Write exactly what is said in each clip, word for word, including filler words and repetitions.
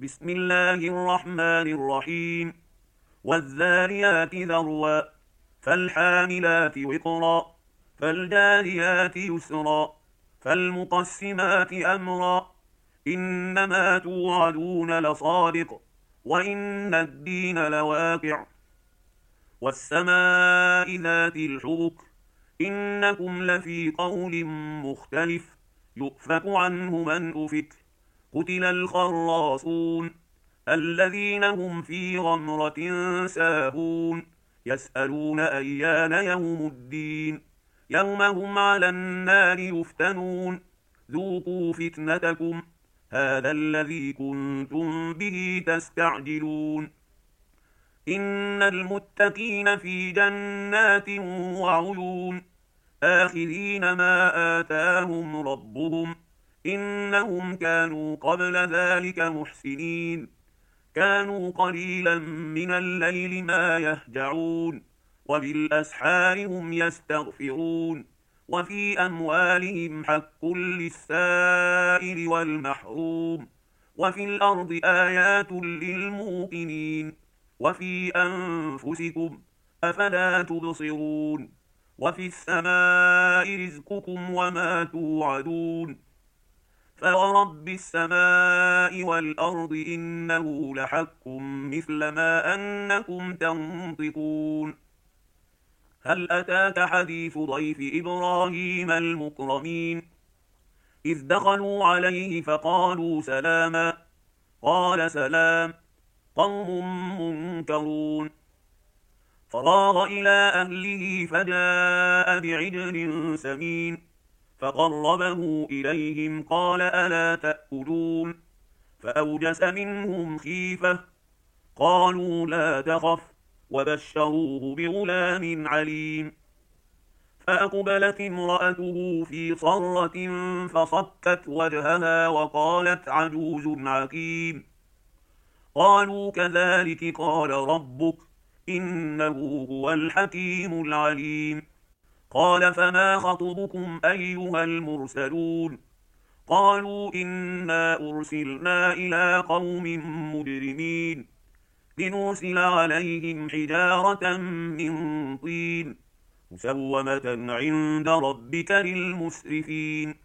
بسم الله الرحمن الرحيم والذاريات ذروا فالحاملات وقرا فالجاريات يسرا فالمقسمات أمرا إنما توعدون لصادق وإن الدين لواقع والسماء ذات الحبك إنكم لفي قول مختلف يؤفك عنه من أفك قتل الخراصون الذين هم في غمرة ساهون يسألون أيان يوم الدين يوم هم على النار يفتنون ذوقوا فتنتكم هذا الذي كنتم به تستعجلون إن المتقين في جنات وعيون آخذين ما آتاهم ربهم إنهم كانوا قبل ذلك محسنين كانوا قليلا من الليل ما يهجعون وبالأسحار هم يستغفرون وفي أموالهم حق للسائل والمحروم وفي الأرض آيات للموقنين وفي أنفسكم أفلا تبصرون وفي السماء رزقكم وما توعدون فورب السماء والأرض إنه لحق مثل ما أنكم تنطقون هل أتاك حديث ضيف إبراهيم المكرمين إذ دخلوا عليه فقالوا سلاما قال سلام قوم منكرون فراغ إلى أهله فجاء بعجل سمين فقربه إليهم قال ألا تأكلون فأوجس منهم خيفة قالوا لا تخف وبشروه بغلام عليم فأقبلت امرأته في صرة فصكت وجهها وقالت عجوز عقيم قالوا كذلك قال ربك إنه هو الحكيم العليم قال فما خطبكم أيها المرسلون قالوا إنا أرسلنا إلى قوم مجرمين لنرسل عليهم حجارة من طين مسومة عند ربك للمسرفين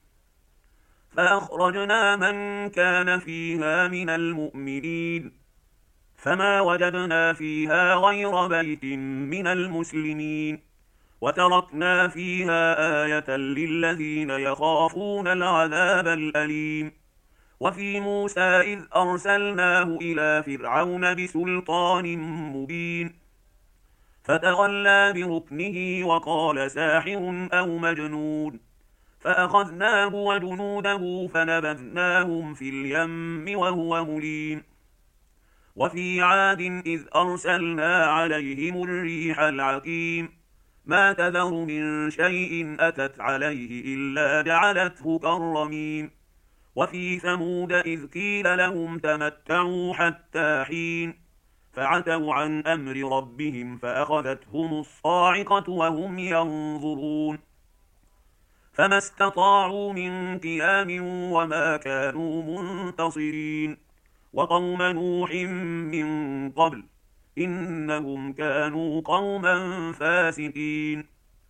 فأخرجنا من كان فيها من المؤمنين فما وجدنا فيها غير بيت من المسلمين وتركنا فيها آية للذين يخافون العذاب الأليم وفي موسى إذ أرسلناه إلى فرعون بسلطان مبين فتولى بركنه وقال ساحر أو مجنون فأخذناه وجنوده فنبذناهم في اليم وهو مليم وفي عاد إذ أرسلنا عليهم الريح العقيم ما تذر من شيء أتت عليه إلا جعلته كالرميم وفي ثمود إذ قيل لهم تمتعوا حتى حين فعتوا عن أمر ربهم فأخذتهم الصاعقة وهم ينظرون فما استطاعوا من قيام وما كانوا منتصرين وقوم نوح من قبل إنهم كانوا قوما فاسقين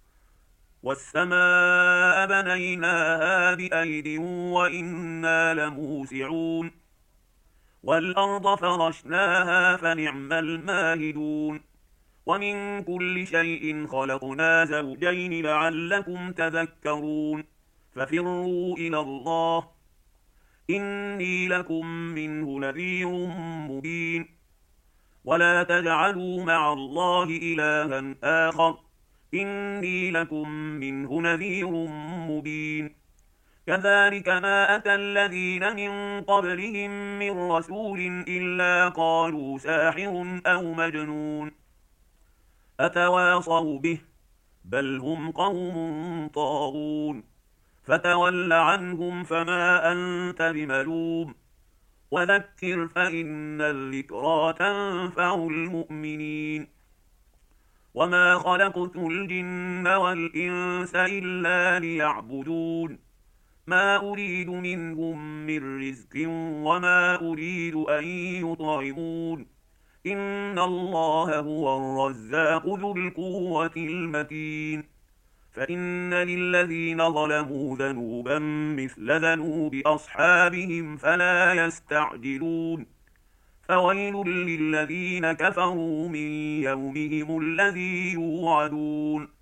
والسماء بنيناها بأيد وإنا لموسعون والأرض فرشناها فنعم الماهدون ومن كل شيء خلقنا زوجين لعلكم تذكرون ففروا إلى الله إني لكم منه نذير مبين ولا تجعلوا مع الله إلها آخر إني لكم منه نذير مبين كذلك ما أتى الذين من قبلهم من رسول إلا قالوا ساحر أو مجنون أتواصوا به بل هم قوم طاغون فتول عنهم فما أنت بملوم وذكر فإن الذكرى تنفع المؤمنين وما خلقت الجن والإنس إلا ليعبدون ما أريد منهم من رزق وما أريد أن يطعمون إن الله هو الرزاق ذو القوة المتين فإن للذين ظلموا ذنوبا مثل ذنوب أصحابهم فلا يستعجلون فويل للذين كفروا من يومهم الذي يوعدون